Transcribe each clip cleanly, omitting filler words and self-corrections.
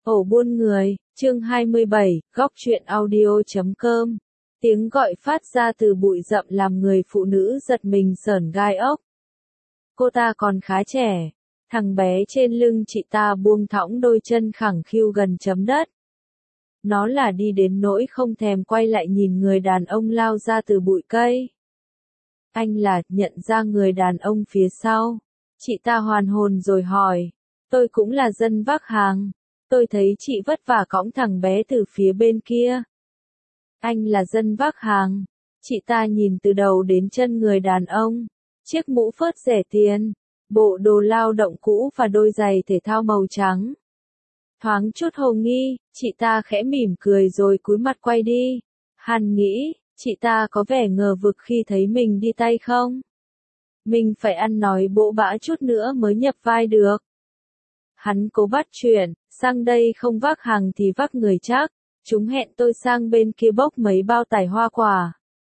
Ổ buôn người, chương 27, góc truyện audio.com. Tiếng gọi phát ra từ bụi rậm làm người phụ nữ giật mình sởn gai ốc. Cô ta còn khá trẻ. Thằng bé trên lưng chị ta buông thõng đôi chân khẳng khiu gần chấm đất. Nó là đi đến nỗi không thèm quay lại nhìn người đàn ông lao ra từ bụi cây. Anh là, nhận ra người đàn ông phía sau. Chị ta hoàn hồn rồi hỏi. Tôi cũng là dân vác hàng. Tôi thấy chị vất vả cõng thằng bé từ phía bên kia. Anh là dân vác hàng. Chị ta nhìn từ đầu đến chân người đàn ông. Chiếc mũ phớt rẻ tiền, bộ đồ lao động cũ và đôi giày thể thao màu trắng. Thoáng chút hồ nghi, chị ta khẽ mỉm cười rồi cúi mặt quay đi. Hắn nghĩ, chị ta có vẻ ngờ vực khi thấy mình đi tay không? Mình phải ăn nói bỗ bã chút nữa mới nhập vai được. Hắn cố bắt chuyện, sang đây không vác hàng thì vác người chắc. Chúng hẹn tôi sang bên kia bốc mấy bao tải hoa quả.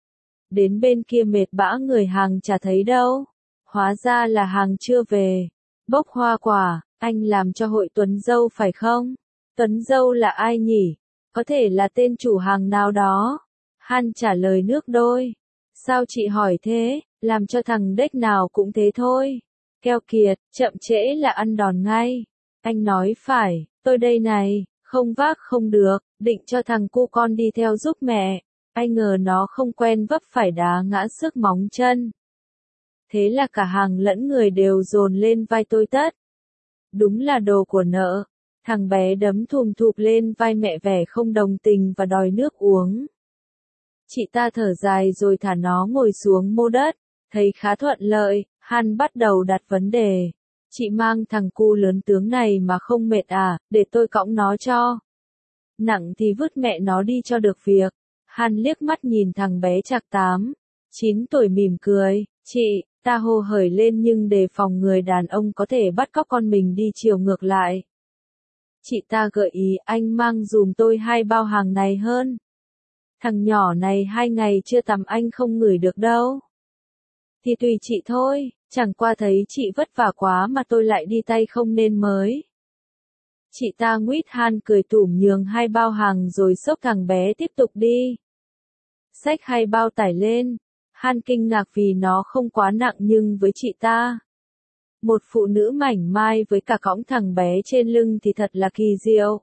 Đến bên kia mệt bã người hàng chả thấy đâu. Hóa ra là hàng chưa về. Bốc hoa quả, anh làm cho hội Tuấn Dâu phải không? Tuấn Dâu là ai nhỉ? Có thể là tên chủ hàng nào đó. Han trả lời nước đôi. Sao chị hỏi thế, làm cho thằng đếch nào cũng thế thôi. Keo kiệt, chậm trễ là ăn đòn ngay. Anh nói phải, tôi đây này, không vác không được, định cho thằng cu con đi theo giúp mẹ. Ai ngờ nó không quen vấp phải đá ngã xước móng chân. Thế là cả hàng lẫn người đều dồn lên vai tôi tất. Đúng là đồ của nợ. Thằng bé đấm thùm thụp lên vai mẹ vẻ không đồng tình và đòi nước uống. Chị ta thở dài rồi thả nó ngồi xuống mô đất. Thấy khá thuận lợi, Han bắt đầu đặt vấn đề. Chị mang thằng cu lớn tướng này mà không mệt à, để tôi cõng nó cho. Nặng thì vứt mẹ nó đi cho được việc. Han liếc mắt nhìn thằng bé chạc 8, 9 tuổi mỉm cười. Chị, ta hô hởi lên nhưng đề phòng người đàn ông có thể bắt cóc con mình đi chiều ngược lại. Chị ta gợi ý anh mang dùm tôi 2 bao hàng này hơn. Thằng nhỏ này 2 ngày chưa tắm anh không ngửi được đâu. Thì tùy chị thôi, chẳng qua thấy chị vất vả quá mà tôi lại đi tay không nên mới. Chị ta nguýt Han cười tủm nhường 2 bao hàng rồi xốc thằng bé tiếp tục đi. Xách 2 bao tải lên. Han kinh ngạc vì nó không quá nặng nhưng với chị ta. Một phụ nữ mảnh mai với cả cõng thằng bé trên lưng thì thật là kỳ diệu.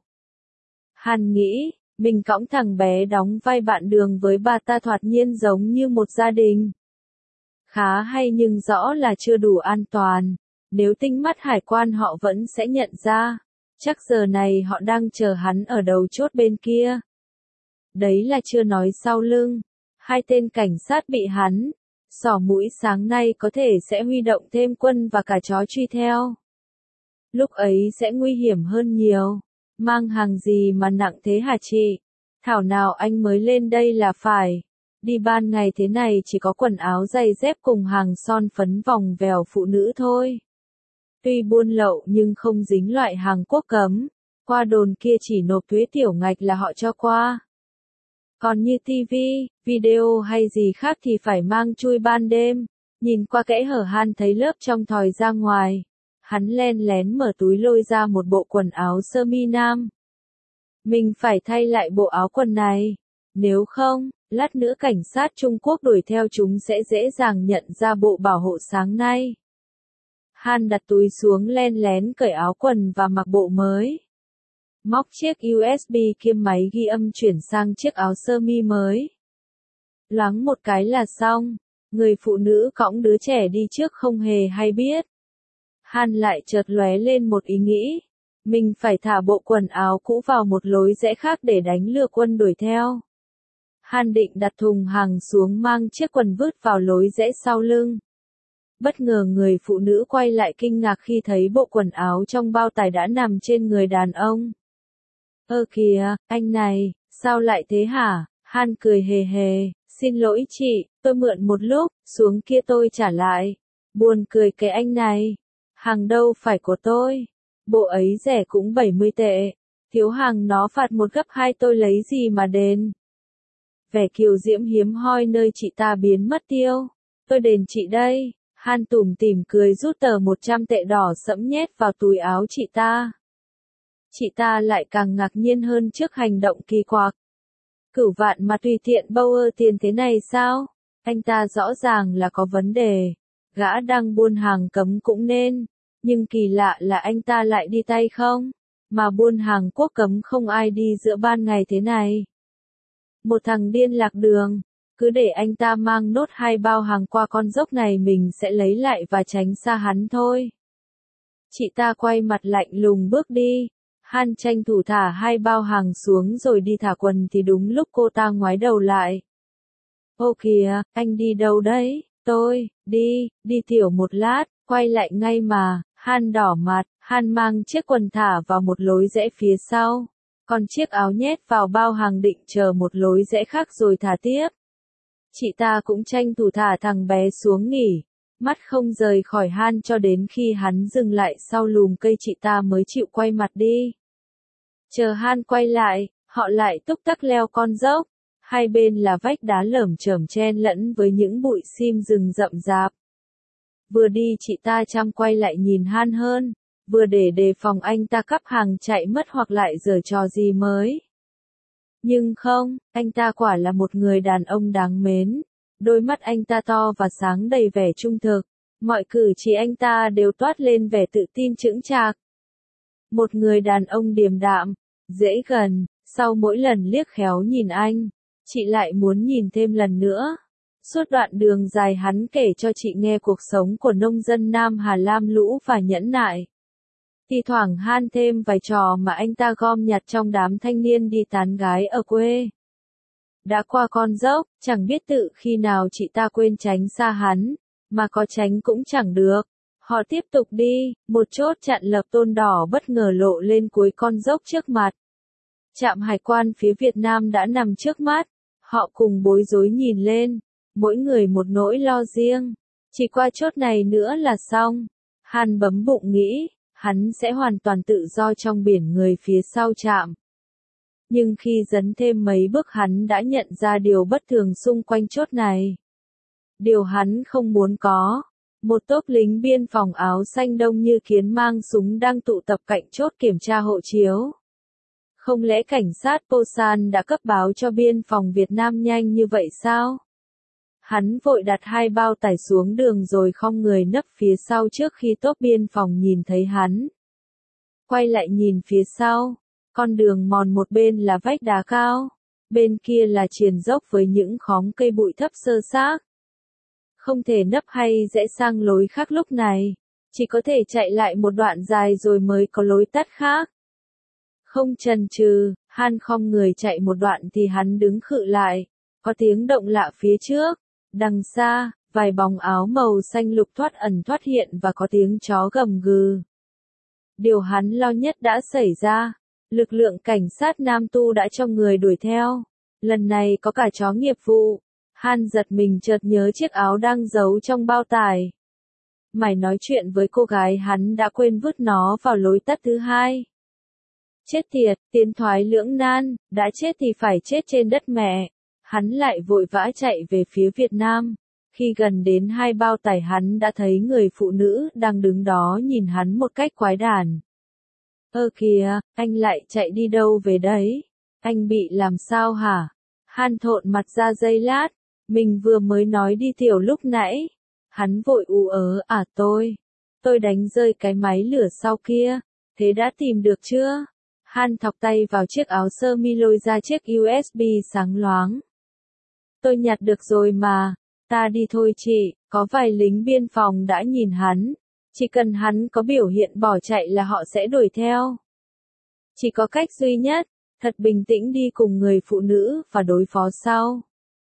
Han nghĩ, mình cõng thằng bé đóng vai bạn đường với bà ta thoạt nhiên giống như một gia đình. Khá hay nhưng rõ là chưa đủ an toàn. Nếu tinh mắt hải quan họ vẫn sẽ nhận ra. Chắc giờ này họ đang chờ hắn ở đầu chốt bên kia. Đấy là chưa nói sau lưng. 2 tên cảnh sát bị hắn xỏ mũi sáng nay có thể sẽ huy động thêm quân và cả chó truy theo. Lúc ấy sẽ nguy hiểm hơn nhiều. Mang hàng gì mà nặng thế hả chị? Thảo nào anh mới lên đây là phải. Đi ban ngày thế này chỉ có quần áo giày dép cùng hàng son phấn vòng vèo phụ nữ thôi. Tuy buôn lậu nhưng không dính loại hàng quốc cấm. Qua đồn kia chỉ nộp thuế tiểu ngạch là họ cho qua. Còn như TV, video hay gì khác thì phải mang chui ban đêm. Nhìn qua kẽ hở Han thấy lớp trong thòi ra ngoài. Hắn len lén mở túi lôi ra một bộ quần áo sơ mi nam. Mình phải thay lại bộ áo quần này. Nếu không, lát nữa cảnh sát Trung Quốc đuổi theo chúng sẽ dễ dàng nhận ra bộ bảo hộ sáng nay. Han đặt túi xuống len lén cởi áo quần và mặc bộ mới. Móc chiếc USB kiêm máy ghi âm chuyển sang chiếc áo sơ mi mới. Loáng một cái là xong. Người phụ nữ cõng đứa trẻ đi trước không hề hay biết. Han lại chợt lóe lên một ý nghĩ. Mình phải thả bộ quần áo cũ vào một lối rẽ khác để đánh lừa quân đuổi theo. Han định đặt thùng hàng xuống mang chiếc quần vứt vào lối rẽ sau lưng. Bất ngờ người phụ nữ quay lại kinh ngạc khi thấy bộ quần áo trong bao tải đã nằm trên người đàn ông. Ơ kìa, anh này, sao lại thế hả? Han cười hề hề, xin lỗi chị, tôi mượn một lúc, xuống kia tôi trả lại. Buồn cười cái anh này, hàng đâu phải của tôi, bộ ấy rẻ cũng 70 tệ, thiếu hàng nó phạt 1 gấp 2 tôi lấy gì mà đền. Vẻ kiều diễm hiếm hoi nơi chị ta biến mất tiêu, tôi đền chị đây. Han tủm tỉm cười rút tờ 100 tệ đỏ sẫm nhét vào túi áo chị ta. Chị ta lại càng ngạc nhiên hơn trước hành động kỳ quặc. Cửu vạn mà tùy tiện Bauer tiền thế này sao? Anh ta rõ ràng là có vấn đề. Gã đang buôn hàng cấm cũng nên. Nhưng kỳ lạ là anh ta lại đi tay không? Mà buôn hàng quốc cấm không ai đi giữa ban ngày thế này. Một thằng điên lạc đường. Cứ để anh ta mang nốt 2 bao hàng qua con dốc này mình sẽ lấy lại và tránh xa hắn thôi. Chị ta quay mặt lạnh lùng bước đi. Han tranh thủ thả 2 bao hàng xuống rồi đi thả quần thì đúng lúc cô ta ngoái đầu lại. Ô kìa, anh đi đâu đấy? Tôi, đi tiểu một lát, quay lại ngay mà. Han đỏ mặt, Han mang chiếc quần thả vào một lối rẽ phía sau. Còn chiếc áo nhét vào bao hàng định chờ một lối rẽ khác rồi thả tiếp. Chị ta cũng tranh thủ thả thằng bé xuống nghỉ. Mắt không rời khỏi Han cho đến khi hắn dừng lại sau lùm cây chị ta mới chịu quay mặt đi. Chờ Han quay lại, họ lại túc tắc leo con dốc. Hai bên là vách đá lởm chởm chen lẫn với những bụi sim rừng rậm rạp. Vừa đi chị ta chăm quay lại nhìn Han hơn, vừa để đề phòng anh ta cắp hàng chạy mất hoặc lại giở trò gì mới. Nhưng không, anh ta quả là một người đàn ông đáng mến. Đôi mắt anh ta to và sáng đầy vẻ trung thực. Mọi cử chỉ anh ta đều toát lên vẻ tự tin chững chạc. Một người đàn ông điềm đạm, dễ gần, sau mỗi lần liếc khéo nhìn anh, chị lại muốn nhìn thêm lần nữa. Suốt đoạn đường dài hắn kể cho chị nghe cuộc sống của nông dân Nam Hà lam lũ và nhẫn nại. Thì thoảng Han thêm vài trò mà anh ta gom nhặt trong đám thanh niên đi tán gái ở quê. Đã qua con dốc, chẳng biết tự khi nào chị ta quên tránh xa hắn, mà có tránh cũng chẳng được. Họ tiếp tục đi, một chốt chặn lập tôn đỏ bất ngờ lộ lên cuối con dốc trước mặt. Trạm hải quan phía Việt Nam đã nằm trước mắt, họ cùng bối rối nhìn lên, mỗi người một nỗi lo riêng. Chỉ qua chốt này nữa là xong. Han bấm bụng nghĩ, hắn sẽ hoàn toàn tự do trong biển người phía sau trạm. Nhưng khi dấn thêm mấy bước hắn đã nhận ra điều bất thường xung quanh chốt này. Điều hắn không muốn có. Một tốp lính biên phòng áo xanh đông như kiến mang súng đang tụ tập cạnh chốt kiểm tra hộ chiếu. Không lẽ cảnh sát Posan đã cấp báo cho biên phòng Việt Nam nhanh như vậy sao? Hắn vội đặt 2 bao tải xuống đường rồi khom người nấp phía sau trước khi tốp biên phòng nhìn thấy hắn. Quay lại nhìn phía sau, con đường mòn một bên là vách đá cao, bên kia là triền dốc với những khóm cây bụi thấp xơ xác. Không thể nấp hay rẽ sang lối khác lúc này, chỉ có thể chạy lại một đoạn dài rồi mới có lối tắt khác. Không chần chừ, Han khom người chạy một đoạn thì hắn đứng khựng lại, có tiếng động lạ phía trước, đằng xa, vài bóng áo màu xanh lục thoát ẩn thoát hiện và có tiếng chó gầm gừ. Điều hắn lo nhất đã xảy ra, lực lượng cảnh sát Nam Tu đã cho người đuổi theo, lần này có cả chó nghiệp vụ. Han giật mình chợt nhớ chiếc áo đang giấu trong bao tải. Mải nói chuyện với cô gái hắn đã quên vứt nó vào lối tắt thứ hai. Chết tiệt, tiến thoái lưỡng nan, đã chết thì phải chết trên đất mẹ. Hắn lại vội vã chạy về phía Việt Nam. Khi gần đến 2 bao tải hắn đã thấy người phụ nữ đang đứng đó nhìn hắn một cách quái đản. Ơ kìa, anh lại chạy đi đâu về đấy? Anh bị làm sao hả? Han thộn mặt ra giây lát. Mình vừa mới nói đi tiểu lúc nãy. Hắn vội ù ớ, tôi đánh rơi cái máy lửa sau kia. Thế đã tìm được chưa? Han thọc tay vào chiếc áo sơ mi lôi ra chiếc USB sáng loáng. Tôi nhặt được rồi mà. Ta đi thôi chị, có vài lính biên phòng đã nhìn hắn. Chỉ cần hắn có biểu hiện bỏ chạy là họ sẽ đuổi theo. Chỉ có cách duy nhất, thật bình tĩnh đi cùng người phụ nữ và đối phó sau.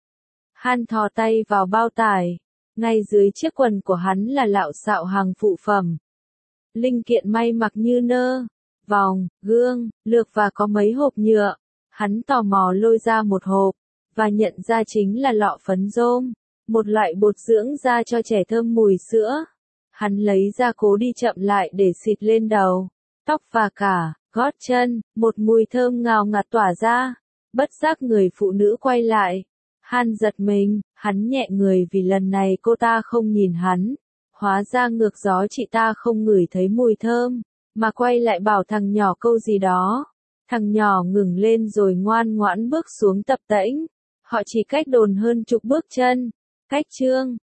Han thò tay vào bao tải. Ngay dưới chiếc quần của hắn là lạo xạo hàng phụ phẩm. Linh kiện may mặc như nơ, vòng, gương, lược và có mấy hộp nhựa. Hắn tò mò lôi ra một hộp, và nhận ra chính là lọ phấn rôm, một loại bột dưỡng da cho trẻ thơm mùi sữa. Hắn lấy ra cố đi chậm lại để xịt lên đầu, tóc và cả gót chân, một mùi thơm ngào ngạt tỏa ra. Bất giác người phụ nữ quay lại. Han giật mình, hắn nhẹ người vì lần này cô ta không nhìn hắn. Hóa ra ngược gió chị ta không ngửi thấy mùi thơm, mà quay lại bảo thằng nhỏ câu gì đó. Thằng nhỏ ngừng lên rồi ngoan ngoãn bước xuống tập tễnh. Họ chỉ cách đồn hơn chục bước chân. Cách Trương